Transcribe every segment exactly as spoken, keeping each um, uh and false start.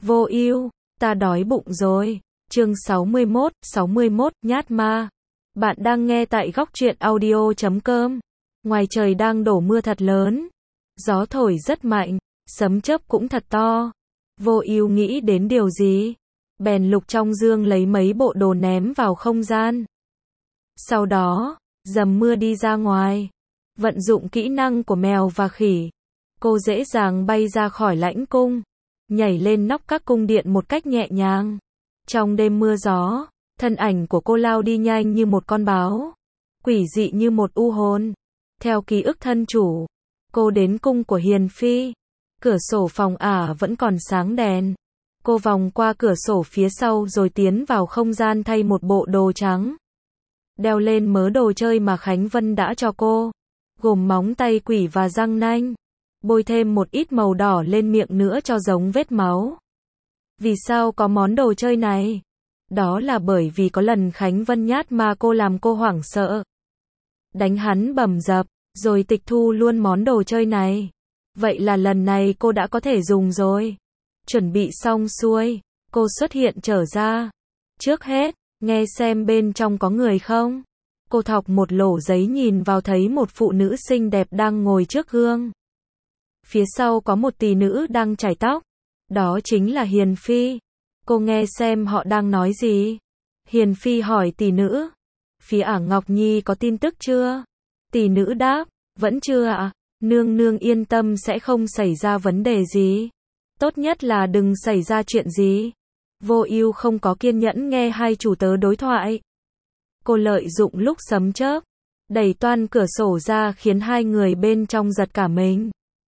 Vô Ưu, ta đói bụng rồi. Chương sáu mươi mốt, sáu mươi mốt, nhát ma. Bạn đang nghe tại góc truyện audio chấm com. Ngoài trời đang đổ mưa thật lớn. Gió thổi rất mạnh, sấm chớp cũng thật to. Vô Ưu nghĩ đến điều gì? Bèn lục trong dương lấy mấy bộ đồ ném vào không gian. Sau đó, dầm mưa đi ra ngoài. Vận dụng kỹ năng của mèo và khỉ. Cô dễ dàng bay ra khỏi lãnh cung. Nhảy lên nóc các cung điện một cách nhẹ nhàng. Trong đêm mưa gió, thân ảnh của cô lao đi nhanh như một con báo. Quỷ dị như một u hồn. Theo ký ức thân chủ, cô đến cung của Hiền Phi. Cửa sổ phòng ả vẫn còn sáng đèn. Cô vòng qua cửa sổ phía sau rồi tiến vào không gian thay một bộ đồ trắng. Đeo lên mớ đồ chơi mà Khánh Vân đã cho cô. Gồm móng tay quỷ và răng nanh. Bôi thêm một ít màu đỏ lên miệng nữa cho giống vết máu. Vì sao có món đồ chơi này? Đó là bởi vì có lần Khánh Vân nhát ma cô làm cô hoảng sợ. Đánh hắn bầm dập, rồi tịch thu luôn món đồ chơi này. Vậy là lần này cô đã có thể dùng rồi. Chuẩn bị xong xuôi, cô xuất hiện trở ra. Trước hết, nghe xem bên trong có người không. Cô thọc một lỗ giấy nhìn vào thấy một phụ nữ xinh đẹp đang ngồi trước gương. Phía sau có một tỷ nữ đang chải tóc. Đó chính là Hiền Phi. Cô nghe xem họ đang nói gì. Hiền Phi hỏi tỷ nữ. Phía ả Ngọc Nhi có tin tức chưa? Tỷ nữ đáp. Vẫn chưa ạ. Nương nương yên tâm sẽ không xảy ra vấn đề gì. Tốt nhất là đừng xảy ra chuyện gì. Vô Ưu không có kiên nhẫn nghe hai chủ tớ đối thoại. Cô lợi dụng lúc sấm chớp, đẩy toang cửa sổ ra khiến hai người bên trong giật cả mình.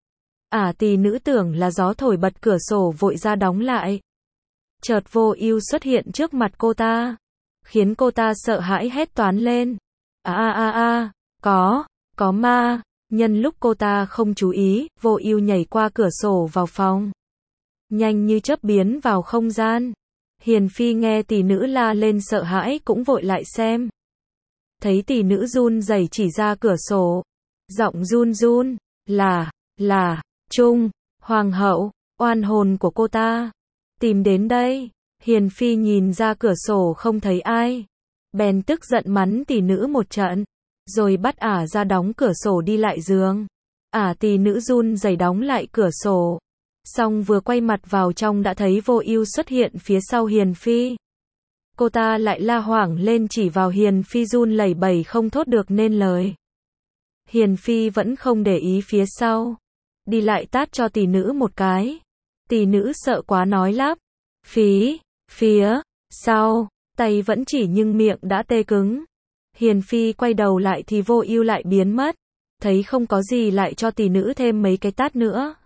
Ả tỷ nữ tưởng là gió thổi bật cửa sổ vội ra đóng lại. Chợt Vô Ưu xuất hiện trước mặt cô ta, khiến cô ta sợ hãi hét toáng lên. A a a a, có, có ma. Nhân lúc cô ta không chú ý, Vô Ưu nhảy qua cửa sổ vào phòng. Nhanh như chớp biến vào không gian. Hiền Phi nghe tỷ nữ la lên sợ hãi cũng vội lại xem. Thấy tỷ nữ run rẩy chỉ ra cửa sổ. Giọng run run, là, là, Trung, Hoàng hậu, oan hồn của cô ta. Tìm đến đây. Hiền Phi nhìn ra cửa sổ không thấy ai. Bèn tức giận mắng tỷ nữ một trận. Rồi bắt ả ra đóng cửa sổ đi lại giường. Ả tỷ nữ run rẩy đóng lại cửa sổ. Xong vừa quay mặt vào trong đã thấy Vô Ưu xuất hiện phía sau Hiền Phi. Cô ta lại la hoảng lên chỉ vào Hiền Phi run lẩy bẩy không thốt được nên lời. Hiền Phi vẫn không để ý phía sau. Đi lại tát cho tỷ nữ một cái. Tỷ nữ sợ quá nói lắp. Phí, phía, sau, tay vẫn chỉ nhưng miệng đã tê cứng. Hiền Phi quay đầu lại thì Vô Ưu lại biến mất. Thấy không có gì lại cho tỷ nữ thêm mấy cái tát nữa.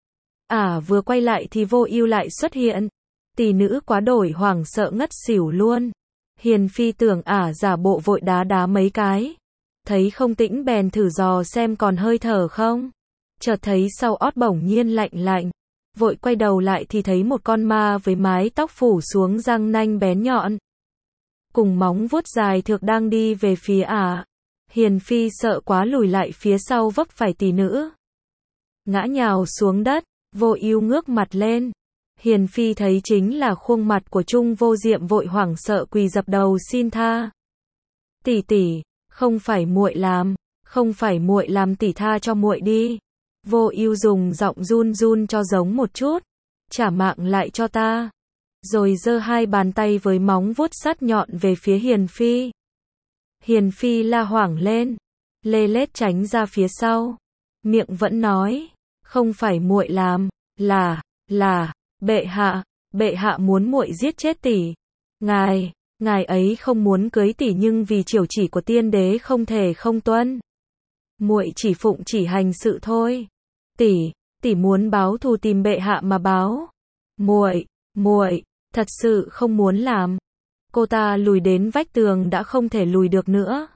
Ả à, vừa quay lại thì Vô Ưu lại xuất hiện. Tỷ nữ quá đổi hoảng sợ ngất xỉu luôn. Hiền Phi tưởng Ả à giả bộ vội đá đá mấy cái. Thấy không tĩnh bèn thử dò xem còn hơi thở không. Chợt thấy sau ót bỗng nhiên lạnh lạnh. Vội quay đầu lại thì thấy một con ma với mái tóc phủ xuống răng nanh bén nhọn. Cùng móng vuốt dài thược đang đi về phía Ả. À. Hiền Phi sợ quá lùi lại phía sau vấp phải tỷ nữ. Ngã nhào xuống đất. Vô Ưu ngước mặt lên. Hiền Phi thấy chính là khuôn mặt của Trung Vô Diệm vội hoảng sợ quỳ dập đầu xin tha. Tỷ tỷ, không phải muội làm, không phải muội làm tỷ tha cho muội đi. Vô Ưu dùng giọng run run cho giống một chút. Trả mạng lại cho ta. Rồi giơ hai bàn tay với móng vuốt sắt nhọn về phía Hiền Phi. Hiền Phi la hoảng lên, lê lết tránh ra phía sau. Miệng vẫn nói. Không phải muội làm, là, là, bệ hạ, bệ hạ muốn muội giết chết tỷ. Ngài, ngài ấy không muốn cưới tỷ nhưng vì chiều chỉ của tiên đế không thể không tuân. Muội chỉ phụng chỉ hành sự thôi. Tỷ, tỷ muốn báo thù tìm bệ hạ mà báo. Muội, muội, thật sự không muốn làm. Cô ta lùi đến vách tường đã không thể lùi được nữa.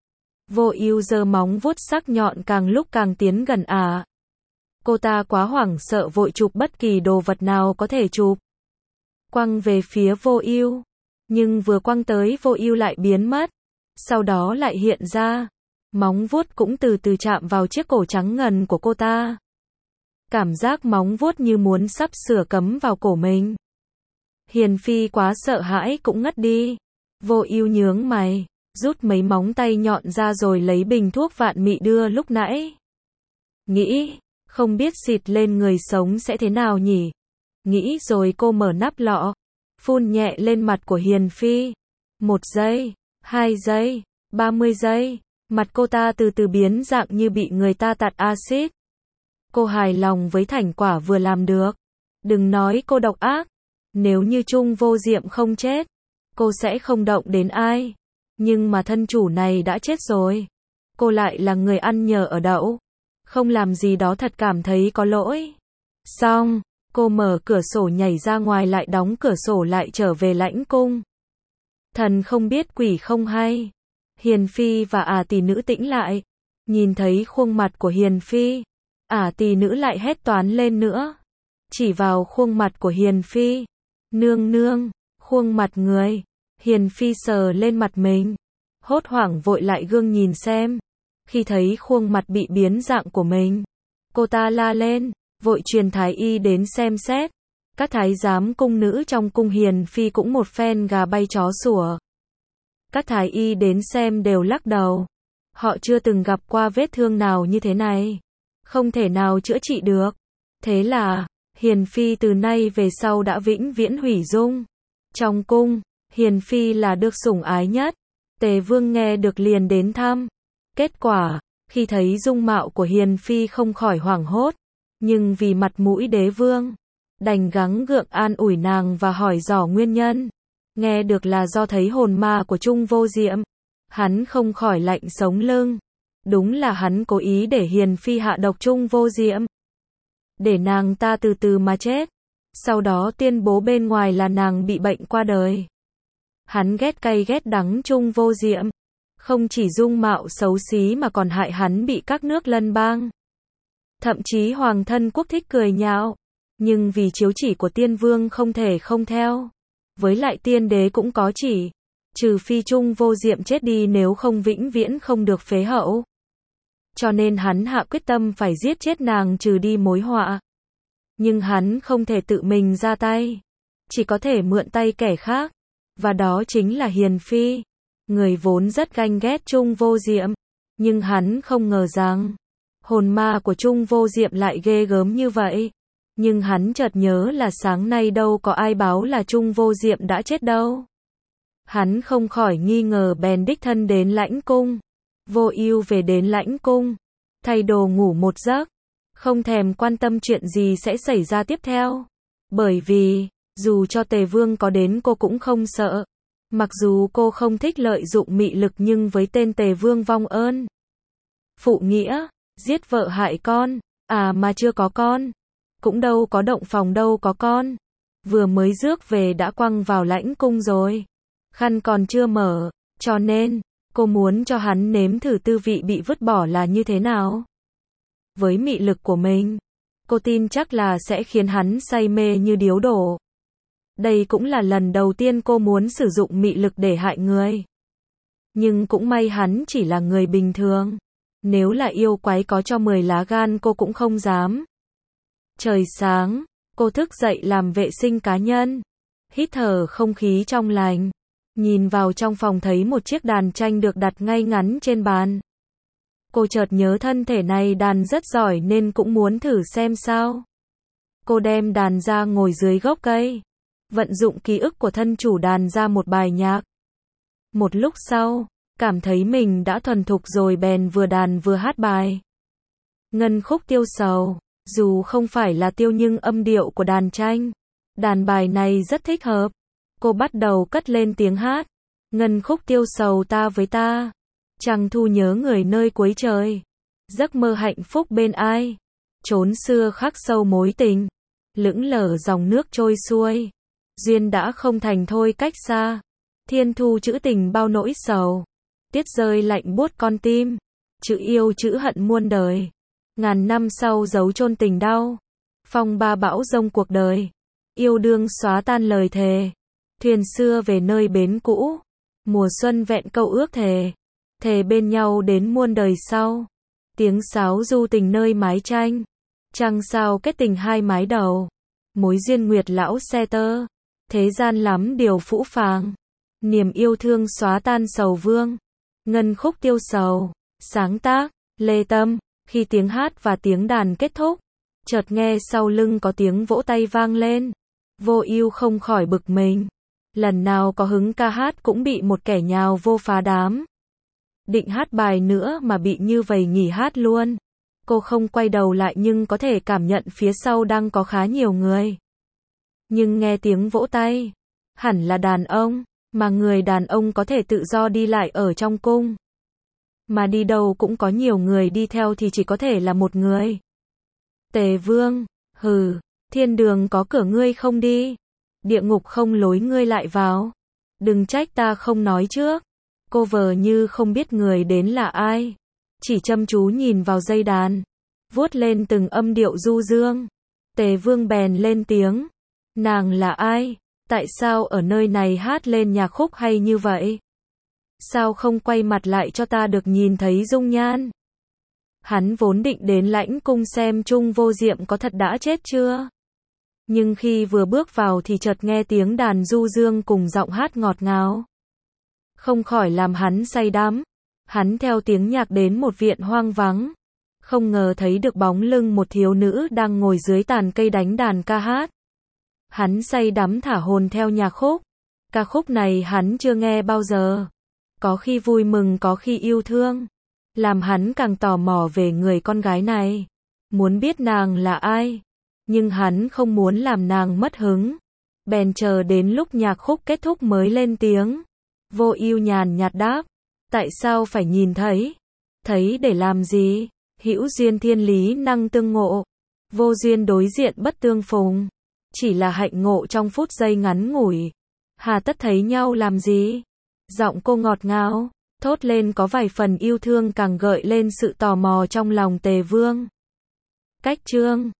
Vô Ưu giơ móng vuốt sắc nhọn càng lúc càng tiến gần Ả. À. Cô ta quá hoảng sợ vội chụp bất kỳ đồ vật nào có thể chụp. Quăng về phía Vô Ưu. Nhưng vừa quăng tới Vô Ưu lại biến mất. Sau đó lại hiện ra. Móng vuốt cũng từ từ chạm vào chiếc cổ trắng ngần của cô ta. Cảm giác móng vuốt như muốn sắp sửa cắm vào cổ mình. Hiền Phi quá sợ hãi cũng ngất đi. Vô Ưu nhướng mày, rút mấy móng tay nhọn ra rồi lấy bình thuốc vạn mị đưa lúc nãy. Nghĩ, không biết xịt lên người sống sẽ thế nào nhỉ? Nghĩ rồi cô mở nắp lọ, phun nhẹ lên mặt của Hiền Phi. Một giây, hai giây, ba mươi giây, mặt cô ta từ từ biến dạng như bị người ta tạt axit. Cô hài lòng với thành quả vừa làm được. Đừng nói cô độc ác. Nếu như Trung Vô Diệm không chết, cô sẽ không động đến ai. Nhưng mà thân chủ này đã chết rồi. Cô lại là người ăn nhờ ở đậu. Không làm gì đó thật cảm thấy có lỗi. Xong, cô mở cửa sổ nhảy ra ngoài lại đóng cửa sổ lại trở về lãnh cung. Thần không biết quỷ không hay. Hiền Phi và ả tỷ nữ tĩnh lại. Nhìn thấy khuôn mặt của Hiền Phi, ả tỷ nữ lại hét toán lên nữa. Chỉ vào khuôn mặt của Hiền Phi. Nương nương, khuôn mặt người. Hiền Phi sờ lên mặt mình. Hốt hoảng vội lại gương nhìn xem. Khi thấy khuôn mặt bị biến dạng của mình, cô ta la lên, vội truyền thái y đến xem xét. Các thái giám cung nữ trong cung Hiền Phi cũng một phen gà bay chó sủa. Các thái y đến xem đều lắc đầu. Họ chưa từng gặp qua vết thương nào như thế này. Không thể nào chữa trị được. Thế là, Hiền Phi từ nay về sau đã vĩnh viễn hủy dung. Trong cung, Hiền Phi là được sủng ái nhất. Tề Vương nghe được liền đến thăm. Kết quả, khi thấy dung mạo của Hiền Phi không khỏi hoảng hốt. Nhưng vì mặt mũi đế vương, đành gắng gượng an ủi nàng và hỏi dò nguyên nhân. Nghe được là do thấy hồn ma của Trung Vô Diệm. Hắn không khỏi lạnh sống lưng. Đúng là hắn cố ý để Hiền Phi hạ độc Trung Vô Diệm. Để nàng ta từ từ mà chết. Sau đó tuyên bố bên ngoài là nàng bị bệnh qua đời. Hắn ghét cay ghét đắng Trung Vô Diệm. Không chỉ dung mạo xấu xí mà còn hại hắn bị các nước lân bang. Thậm chí hoàng thân quốc thích cười nhạo. Nhưng vì chiếu chỉ của tiên vương không thể không theo. Với lại tiên đế cũng có chỉ. Trừ phi Trung Vô Diệm chết đi nếu không vĩnh viễn không được phế hậu. Cho nên hắn hạ quyết tâm phải giết chết nàng trừ đi mối họa. Nhưng hắn không thể tự mình ra tay. Chỉ có thể mượn tay kẻ khác. Và đó chính là Hiền Phi. Người vốn rất ganh ghét Trung Vô Diệm. Nhưng hắn không ngờ rằng hồn ma của Trung Vô Diệm lại ghê gớm như vậy. Nhưng hắn chợt nhớ là sáng nay đâu có ai báo là Trung Vô Diệm đã chết đâu. Hắn không khỏi nghi ngờ bèn đích thân đến lãnh cung. Vô Ưu về đến lãnh cung, thay đồ ngủ một giấc, không thèm quan tâm chuyện gì sẽ xảy ra tiếp theo. Bởi vì, dù cho Tề Vương có đến cô cũng không sợ. Mặc dù cô không thích lợi dụng mị lực nhưng với tên Tề Vương vong ơn phụ nghĩa, giết vợ hại con, à mà chưa có con, cũng đâu có động phòng đâu có con. Vừa mới rước về đã quăng vào lãnh cung rồi. Khăn còn chưa mở, cho nên, cô muốn cho hắn nếm thử tư vị bị vứt bỏ là như thế nào. Với mị lực của mình, cô tin chắc là sẽ khiến hắn say mê như điếu đổ. Đây cũng là lần đầu tiên cô muốn sử dụng mị lực để hại người. Nhưng cũng may hắn chỉ là người bình thường. Nếu là yêu quái có cho mười lá gan cô cũng không dám. Trời sáng, cô thức dậy làm vệ sinh cá nhân. Hít thở không khí trong lành. Nhìn vào trong phòng thấy một chiếc đàn tranh được đặt ngay ngắn trên bàn. Cô chợt nhớ thân thể này đàn rất giỏi nên cũng muốn thử xem sao. Cô đem đàn ra ngồi dưới gốc cây. Vận dụng ký ức của thân chủ đàn ra một bài nhạc. Một lúc sau, cảm thấy mình đã thuần thục rồi bèn vừa đàn vừa hát bài. Ngân khúc tiêu sầu, dù không phải là tiêu nhưng âm điệu của đàn tranh. Đàn bài này rất thích hợp. Cô bắt đầu cất lên tiếng hát. Ngân khúc tiêu sầu ta với ta. Trăng thu nhớ người nơi cuối trời. Giấc mơ hạnh phúc bên ai. Chốn xưa khắc sâu mối tình. Lững lờ dòng nước trôi xuôi. Duyên đã không thành thôi cách xa. Thiên thu trữ tình bao nỗi sầu. Tiết rơi lạnh buốt con tim. Chữ yêu chữ hận muôn đời. Ngàn năm sau giấu chôn tình đau. Phong ba bão rông cuộc đời. Yêu đương xóa tan lời thề. Thuyền xưa về nơi bến cũ. Mùa xuân vẹn câu ước thề. Thề bên nhau đến muôn đời sau. Tiếng sáo du tình nơi mái tranh. Trăng sao kết tình hai mái đầu. Mối duyên nguyệt lão xe tơ. Thế gian lắm điều phũ phàng. Niềm yêu thương xóa tan sầu vương. Ngân khúc tiêu sầu. Sáng tác, Lê Tâm. Khi tiếng hát và tiếng đàn kết thúc, chợt nghe sau lưng có tiếng vỗ tay vang lên. Vô Ưu không khỏi bực mình. Lần nào có hứng ca hát cũng bị một kẻ nhào vô phá đám. Định hát bài nữa mà bị như vậy nghỉ hát luôn. Cô không quay đầu lại nhưng có thể cảm nhận phía sau đang có khá nhiều người. Nhưng nghe tiếng vỗ tay, hẳn là đàn ông, mà người đàn ông có thể tự do đi lại ở trong cung. Mà đi đâu cũng có nhiều người đi theo thì chỉ có thể là một người. Tề Vương, hừ, thiên đường có cửa ngươi không đi, địa ngục không lối ngươi lại vào. Đừng trách ta không nói trước. Cô vờ như không biết người đến là ai, chỉ chăm chú nhìn vào dây đàn, vuốt lên từng âm điệu du dương. Tề Vương bèn lên tiếng, nàng là ai? Tại sao ở nơi này hát lên nhạc khúc hay như vậy? Sao không quay mặt lại cho ta được nhìn thấy dung nhan? Hắn vốn định đến lãnh cung xem Trung Vô Diệm có thật đã chết chưa. Nhưng khi vừa bước vào thì chợt nghe tiếng đàn du dương cùng giọng hát ngọt ngào. Không khỏi làm hắn say đắm. Hắn theo tiếng nhạc đến một viện hoang vắng. Không ngờ thấy được bóng lưng một thiếu nữ đang ngồi dưới tàn cây đánh đàn ca hát. Hắn say đắm thả hồn theo nhạc khúc. Ca khúc này hắn chưa nghe bao giờ. Có khi vui mừng có khi yêu thương. Làm hắn càng tò mò về người con gái này. Muốn biết nàng là ai. Nhưng hắn không muốn làm nàng mất hứng. Bèn chờ đến lúc nhạc khúc kết thúc mới lên tiếng. Vô Ưu nhàn nhạt đáp. Tại sao phải nhìn thấy? Thấy để làm gì? Hữu duyên thiên lý năng tương ngộ. Vô duyên đối diện bất tương phùng. Chỉ là hạnh ngộ trong phút giây ngắn ngủi. Hà tất thấy nhau làm gì? Giọng cô ngọt ngào, thốt lên có vài phần yêu thương càng gợi lên sự tò mò trong lòng Tề Vương. Cách chương